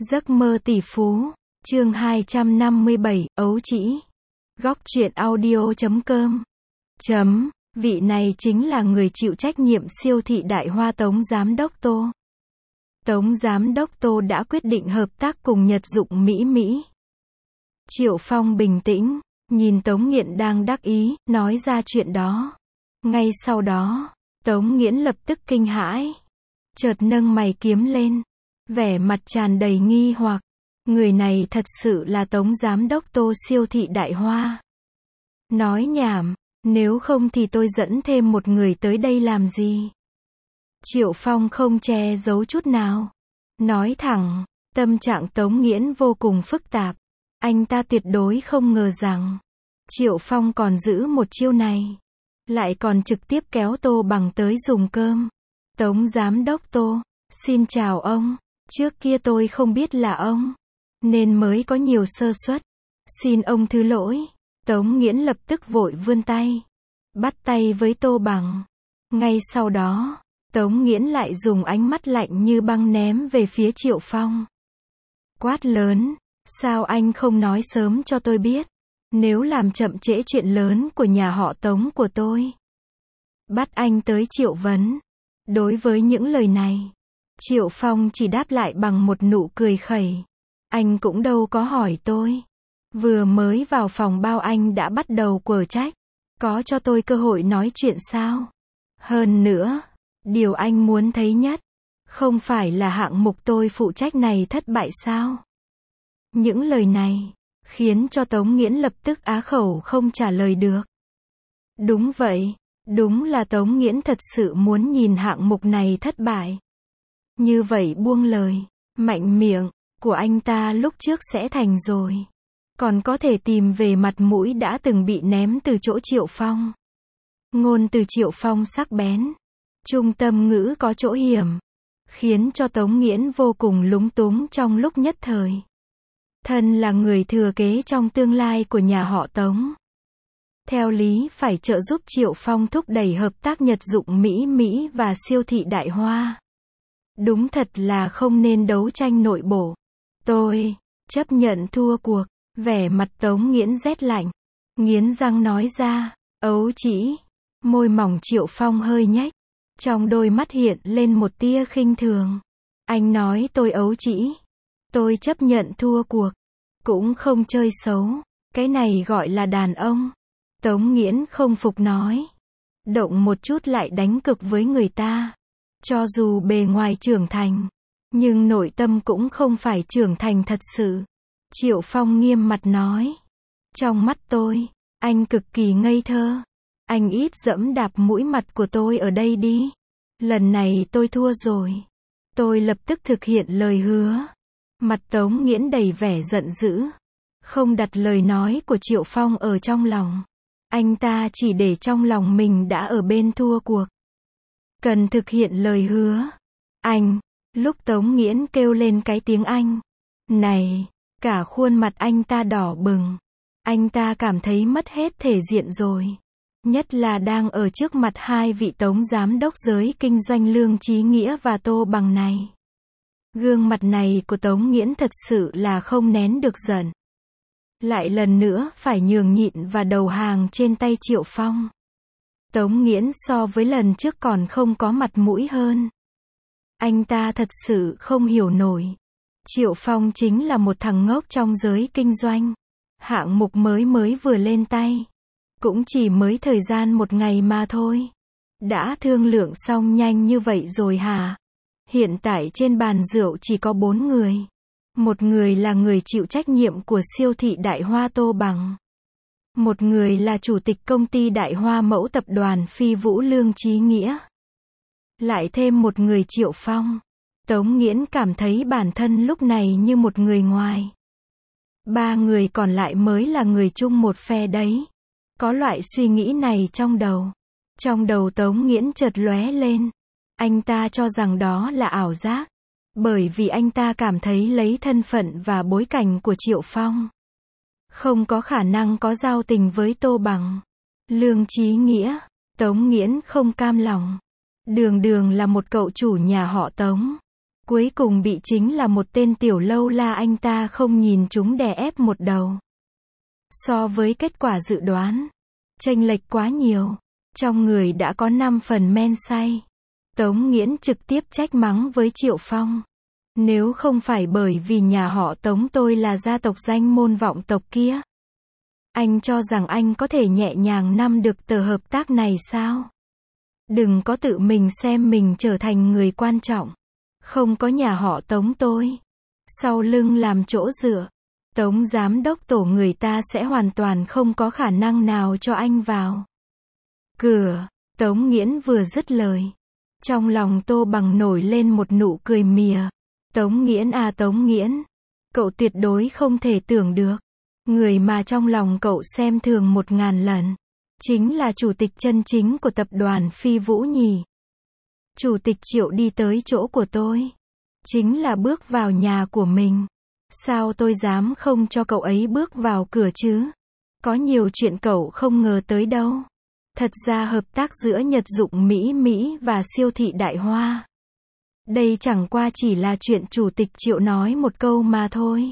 Giấc mơ tỷ phú, chương 257, ấu trĩ. Góc truyện audio.com. Vị này chính là người chịu trách nhiệm siêu thị Đại Hoa Tống Giám đốc Tô. Tống Giám đốc Tô đã quyết định hợp tác cùng Nhật Dụng Mỹ. Triệu Phong bình tĩnh, nhìn Tống Nghiện đang đắc ý, nói ra chuyện đó. Ngay sau đó, Tống Nghiễn lập tức kinh hãi. Chợt nâng mày kiếm lên, vẻ mặt tràn đầy nghi hoặc. Người này thật sự là Tống Giám đốc Tô siêu thị Đại Hoa. Nói nhảm, nếu không thì tôi dẫn thêm một người tới đây làm gì? Triệu Phong không che giấu chút nào. Nói thẳng, tâm trạng Tống Nghiễn vô cùng phức tạp. Anh ta tuyệt đối không ngờ rằng Triệu Phong còn giữ một chiêu này. Lại còn trực tiếp kéo Tô Bằng tới dùng cơm. Tống Giám đốc Tô, xin chào ông. Trước kia tôi không biết là ông, nên mới có nhiều sơ suất. Xin ông thứ lỗi. Tống Nghiễn lập tức vội vươn tay, bắt tay với Tô Bằng. Ngay sau đó, Tống Nghiễn lại dùng ánh mắt lạnh như băng ném về phía Triệu Phong. Quát lớn, sao anh không nói sớm cho tôi biết? Nếu làm chậm trễ chuyện lớn của nhà họ Tống của tôi, bắt anh tới triệu vấn. Đối với những lời này, Triệu Phong chỉ đáp lại bằng một nụ cười khẩy. Anh cũng đâu có hỏi tôi. Vừa mới vào phòng bao anh đã bắt đầu quở trách. Có cho tôi cơ hội nói chuyện sao? Hơn nữa, điều anh muốn thấy nhất, không phải là hạng mục tôi phụ trách này thất bại sao? Những lời này khiến cho Tống Nghiễn lập tức á khẩu không trả lời được. Đúng vậy, đúng là Tống Nghiễn thật sự muốn nhìn hạng mục này thất bại. Như vậy buông lời, mạnh miệng của anh ta lúc trước sẽ thành rồi. Còn có thể tìm về mặt mũi đã từng bị ném từ chỗ Triệu Phong. Ngôn từ Triệu Phong sắc bén, trung tâm ngữ có chỗ hiểm, khiến cho Tống Nghiễn vô cùng lúng túng trong lúc nhất thời. Thân là người thừa kế trong tương lai của nhà họ Tống, theo lý phải trợ giúp Triệu Phong thúc đẩy hợp tác Nhật Dụng Mỹ và siêu thị Đại Hoa. Đúng thật là không nên đấu tranh nội bộ. Tôi chấp nhận thua cuộc. Vẻ mặt Tống Nghiễn rét lạnh, nghiến răng nói ra, ấu trĩ. Môi mỏng Triệu Phong hơi nhếch, trong đôi mắt hiện lên một tia khinh thường. Anh nói tôi ấu trĩ, tôi chấp nhận thua cuộc, cũng không chơi xấu, cái này gọi là đàn ông. Tống Nghiễn không phục nói, động một chút lại đánh cực với người ta. Cho dù bề ngoài trưởng thành, nhưng nội tâm cũng không phải trưởng thành thật sự. Triệu Phong nghiêm mặt nói, trong mắt tôi, anh cực kỳ ngây thơ. Anh ít dẫm đạp mũi mặt của tôi ở đây đi. Lần này tôi thua rồi. Tôi lập tức thực hiện lời hứa. Mặt Tống Nghiễn đầy vẻ giận dữ, không đặt lời nói của Triệu Phong ở trong lòng. Anh ta chỉ để trong lòng mình đã ở bên thua cuộc. Cần thực hiện lời hứa. Anh, lúc Tống Nghiễn kêu lên cái tiếng Anh này, cả khuôn mặt anh ta đỏ bừng. Anh ta cảm thấy mất hết thể diện rồi. Nhất là đang ở trước mặt hai vị Tống Giám đốc giới kinh doanh Lương Chí Nghĩa và Tô Bằng này. Gương mặt này của Tống Nghiễn thật sự là không nén được giận. Lại lần nữa phải nhường nhịn và đầu hàng trên tay Triệu Phong. Tống Nghiễn so với lần trước còn không có mặt mũi hơn. Anh ta thật sự không hiểu nổi. Triệu Phong chính là một thằng ngốc trong giới kinh doanh. Hạng mục mới vừa lên tay, cũng chỉ mới thời gian một ngày mà thôi. Đã thương lượng xong nhanh như vậy rồi hả? Hiện tại trên bàn rượu chỉ có 4 người. Một người là người chịu trách nhiệm của siêu thị Đại Hoa Tô Bằng. Một người là chủ tịch công ty Đại Hoa Mẫu tập đoàn Phi Vũ Lương Chí Nghĩa. Lại thêm một người Triệu Phong. Tống Nghiễn cảm thấy bản thân lúc này như một người ngoài. 3 người còn lại mới là người chung một phe đấy. Có loại suy nghĩ này trong đầu. Trong đầu Tống Nghiễn chợt lóe lên. Anh ta cho rằng đó là ảo giác. Bởi vì anh ta cảm thấy lấy thân phận và bối cảnh của Triệu Phong, không có khả năng có giao tình với Tô Bằng. Lương Chí Nghĩa, Tống Nghiễn không cam lòng. Đường là một cậu chủ nhà họ Tống. Cuối cùng bị chính là một tên tiểu lâu la anh ta không nhìn chúng đè ép một đầu. So với kết quả dự đoán, chênh lệch quá nhiều. Trong người đã có 5 phần men say. Tống Nghiễn trực tiếp trách mắng với Triệu Phong. Nếu không phải bởi vì nhà họ Tống tôi là gia tộc danh môn vọng tộc kia, anh cho rằng anh có thể nhẹ nhàng nắm được tờ hợp tác này sao? Đừng có tự mình xem mình trở thành người quan trọng. Không có nhà họ Tống tôi sau lưng làm chỗ dựa, Tống giám đốc tổ người ta sẽ hoàn toàn không có khả năng nào cho anh vào cửa. Tống Nghiễn vừa dứt lời, trong lòng Tô Bằng nổi lên một nụ cười mỉa. Tống Nghiễn à Tống Nghiễn, cậu tuyệt đối không thể tưởng được, người mà trong lòng cậu xem thường 1000 lần, chính là chủ tịch chân chính của tập đoàn Phi Vũ nhỉ. Chủ tịch Triệu đi tới chỗ của tôi, chính là bước vào nhà của mình. Sao tôi dám không cho cậu ấy bước vào cửa chứ? Có nhiều chuyện cậu không ngờ tới đâu. Thật ra hợp tác giữa Nhật Dụng Mỹ và siêu thị Đại Hoa, đây chẳng qua chỉ là chuyện chủ tịch Triệu nói một câu mà thôi.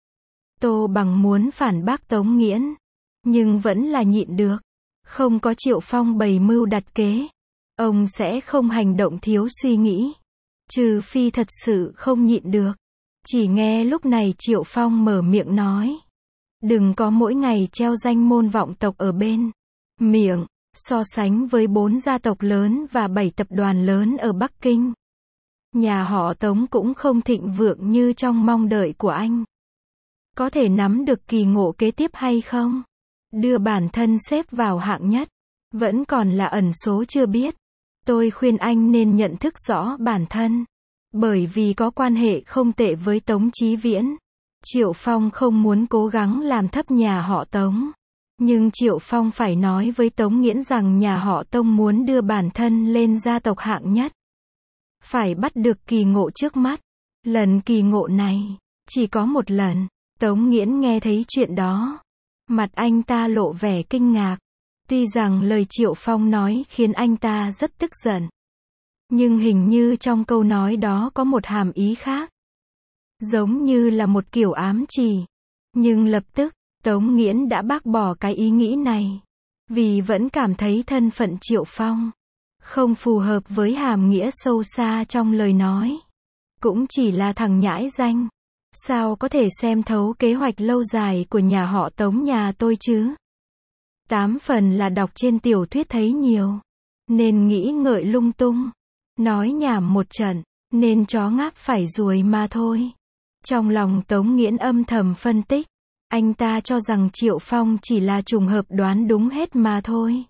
Tô Bằng muốn phản bác Tống Nghiễn, nhưng vẫn là nhịn được. Không có Triệu Phong bày mưu đặt kế, ông sẽ không hành động thiếu suy nghĩ. Trừ phi thật sự không nhịn được. Chỉ nghe lúc này Triệu Phong mở miệng nói. Đừng có mỗi ngày treo danh môn vọng tộc ở bên miệng, so sánh với 4 gia tộc lớn và 7 tập đoàn lớn ở Bắc Kinh. Nhà họ Tống cũng không thịnh vượng như trong mong đợi của anh. Có thể nắm được kỳ ngộ kế tiếp hay không? Đưa bản thân xếp vào hạng nhất, vẫn còn là ẩn số chưa biết. Tôi khuyên anh nên nhận thức rõ bản thân. Bởi vì có quan hệ không tệ với Tống Chí Viễn, Triệu Phong không muốn cố gắng làm thấp nhà họ Tống. Nhưng Triệu Phong phải nói với Tống Nghiễn rằng nhà họ Tống muốn đưa bản thân lên gia tộc hạng nhất. Phải bắt được kỳ ngộ trước mắt. Lần kỳ ngộ này, chỉ có một lần. Tống Nghiễn nghe thấy chuyện đó, mặt anh ta lộ vẻ kinh ngạc. Tuy rằng lời Triệu Phong nói khiến anh ta rất tức giận, nhưng hình như trong câu nói đó có một hàm ý khác. Giống như là một kiểu ám chỉ. Nhưng lập tức, Tống Nghiễn đã bác bỏ cái ý nghĩ này. Vì vẫn cảm thấy thân phận Triệu Phong không phù hợp với hàm nghĩa sâu xa trong lời nói. Cũng chỉ là thằng nhãi danh. Sao có thể xem thấu kế hoạch lâu dài của nhà họ Tống nhà tôi chứ? 8 phần là đọc trên tiểu thuyết thấy nhiều, nên nghĩ ngợi lung tung. Nói nhảm một trận, nên chó ngáp phải ruồi mà thôi. Trong lòng Tống Nghiễn âm thầm phân tích. Anh ta cho rằng Triệu Phong chỉ là trùng hợp đoán đúng hết mà thôi.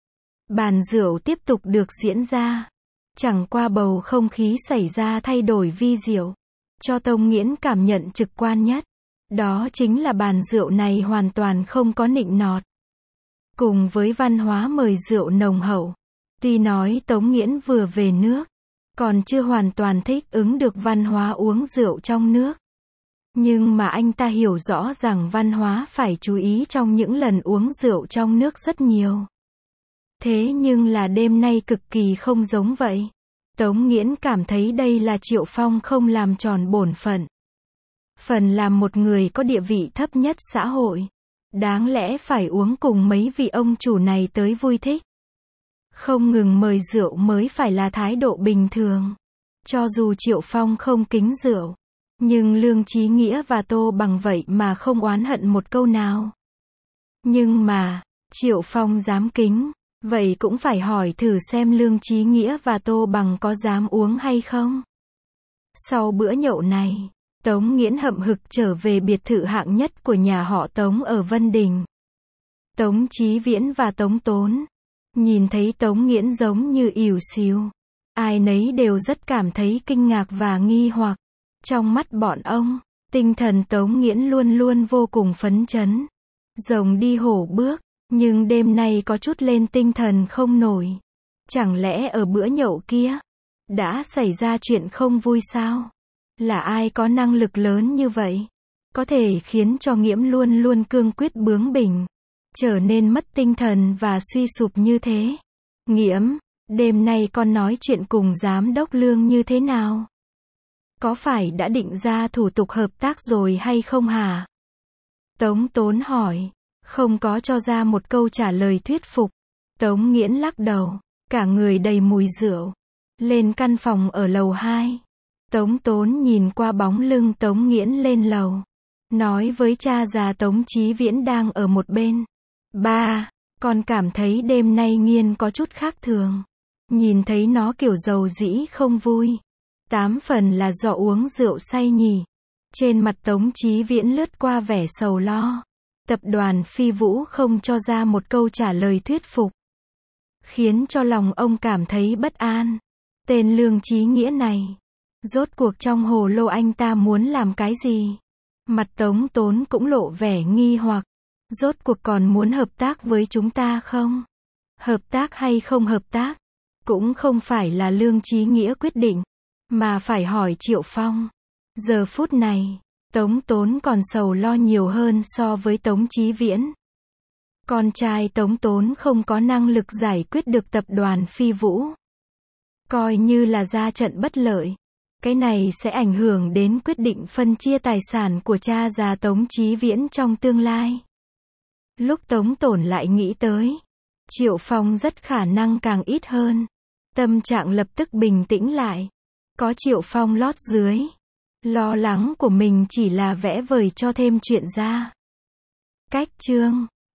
Bàn rượu tiếp tục được diễn ra. Chẳng qua bầu không khí xảy ra thay đổi vi diệu. Cho Tống Nghiễn cảm nhận trực quan nhất. Đó chính là bàn rượu này hoàn toàn không có nịnh nọt. Cùng với văn hóa mời rượu nồng hậu. Tuy nói Tống Nghiễn vừa về nước, còn chưa hoàn toàn thích ứng được văn hóa uống rượu trong nước. Nhưng mà anh ta hiểu rõ rằng văn hóa phải chú ý trong những lần uống rượu trong nước rất nhiều. Thế nhưng là đêm nay cực kỳ không giống vậy. Tống Nghiễn cảm thấy đây là Triệu Phong không làm tròn bổn phận. Phần làm một người có địa vị thấp nhất xã hội. Đáng lẽ phải uống cùng mấy vị ông chủ này tới vui thích. Không ngừng mời rượu mới phải là thái độ bình thường. Cho dù Triệu Phong không kính rượu, nhưng Lương Chí Nghĩa và Tô Bằng vậy mà không oán hận một câu nào. Nhưng mà, Triệu Phong dám kính, vậy cũng phải hỏi thử xem Lương Chí Nghĩa và Tô Bằng có dám uống hay không. Sau bữa nhậu này, Tống Nghiễn hậm hực trở về biệt thự hạng nhất của nhà họ Tống ở Vân Đình. Tống Chí Viễn và Tống Tốn nhìn thấy Tống Nghiễn giống như ỉu xìu. Ai nấy đều rất cảm thấy kinh ngạc và nghi hoặc. Trong mắt bọn ông, tinh thần Tống Nghiễn luôn luôn vô cùng phấn chấn. Rồng đi hổ bước, nhưng đêm nay có chút lên tinh thần không nổi. Chẳng lẽ ở bữa nhậu kia, đã xảy ra chuyện không vui sao? Là ai có năng lực lớn như vậy? Có thể khiến cho Nghiễm luôn luôn cương quyết bướng bỉnh, trở nên mất tinh thần và suy sụp như thế. Nghiễm, đêm nay con nói chuyện cùng giám đốc Lương như thế nào? Có phải đã định ra thủ tục hợp tác rồi hay không hả? Tống Tốn hỏi. Không có cho ra một câu trả lời thuyết phục. Tống Nghiễn lắc đầu, cả người đầy mùi rượu. Lên căn phòng ở lầu 2. Tống Tốn nhìn qua bóng lưng Tống Nghiễn lên lầu. Nói với cha già Tống Chí Viễn đang ở một bên. Ba, con cảm thấy đêm nay Nghiên có chút khác thường. Nhìn thấy nó kiểu dầu dĩ không vui. 8 phần là do uống rượu say nhỉ. Trên mặt Tống Chí Viễn lướt qua vẻ sầu lo. Tập đoàn Phi Vũ không cho ra một câu trả lời thuyết phục. Khiến cho lòng ông cảm thấy bất an. Tên Lương Chí Nghĩa này. Rốt cuộc trong hồ lô anh ta muốn làm cái gì? Mặt Tống Tốn cũng lộ vẻ nghi hoặc. Rốt cuộc còn muốn hợp tác với chúng ta không? Hợp tác hay không hợp tác? Cũng không phải là Lương Chí Nghĩa quyết định. Mà phải hỏi Triệu Phong. Giờ phút này, Tống Tốn còn sầu lo nhiều hơn so với Tống Chí Viễn. Con trai Tống Tốn không có năng lực giải quyết được tập đoàn Phi Vũ. Coi như là ra trận bất lợi. Cái này sẽ ảnh hưởng đến quyết định phân chia tài sản của cha già Tống Chí Viễn trong tương lai. Lúc Tống Tổn lại nghĩ tới, Triệu Phong rất khả năng càng ít hơn. Tâm trạng lập tức bình tĩnh lại. Có Triệu Phong lót dưới. Lo lắng của mình chỉ là vẽ vời cho thêm chuyện ra. Cách chương